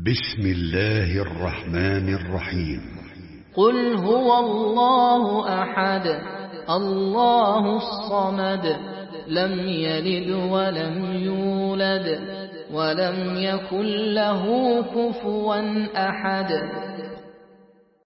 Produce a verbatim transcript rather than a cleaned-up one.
بسم الله الرحمن الرحيم. قل هو الله أحد الله الصمد لم يلد ولم يولد ولم يكن له كفوا أحد.